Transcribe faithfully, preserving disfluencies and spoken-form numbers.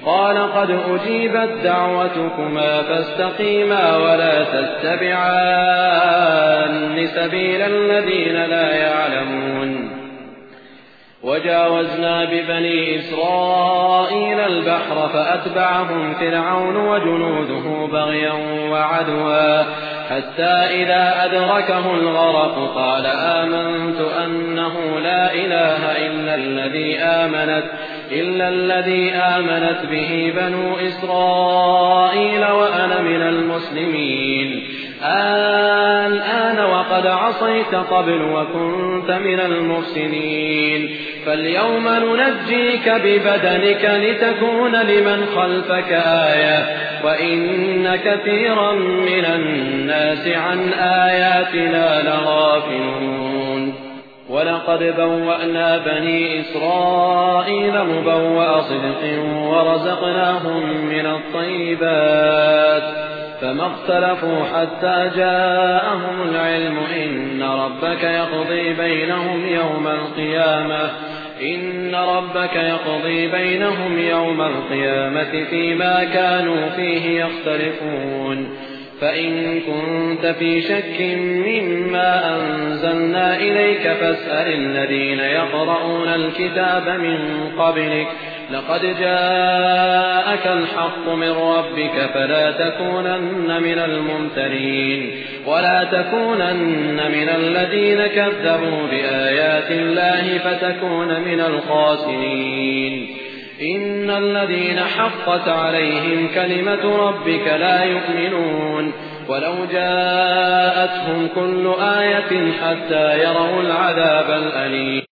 قال قد أجيبت دعوتكما فاستقيما ولا تتبعان سبيل الذين لا يعلمون. وجاوزنا ببني إسرائيل البحر فأتبعهم فرعون وجنوده بغيا وعدوا حتى إذا أدركه الغرق قال آمنت أنه لا إله إلا الذي آمنت إلا الذي آمنت به بنو إسرائيل وأنا من المسلمين. الآن وقد عصيت قبل وكنت من المفسدين فاليوم ننجيك ببدنك لتكون لمن خلفك آية وإن كثيرا من الناس عن آياتنا لغافلون. ولقد بوأنا بني إسرائيل مبوأ صدق ورزقناهم من الطيبات فما اختلفوا حتى جاءهم العلم إن ربك يقضي بينهم يوم القيامة إن ربك يقضي بينهم يوم القيامة فيما كانوا فيه يختلفون. فإن كنت في شك مما أنزلنا إليك فاسأل الذين يقرؤون الكتاب من قبلك لقد جاءك الحق من ربك فلا تكونن من الممترين ولا تكونن من الذين كذبوا بآيات الله فتكون من الخاسرين. إن الذين حقت عليهم كلمة ربك لا يؤمنون ولو جاءتهم كل آية حتى يروا العذاب الأليم.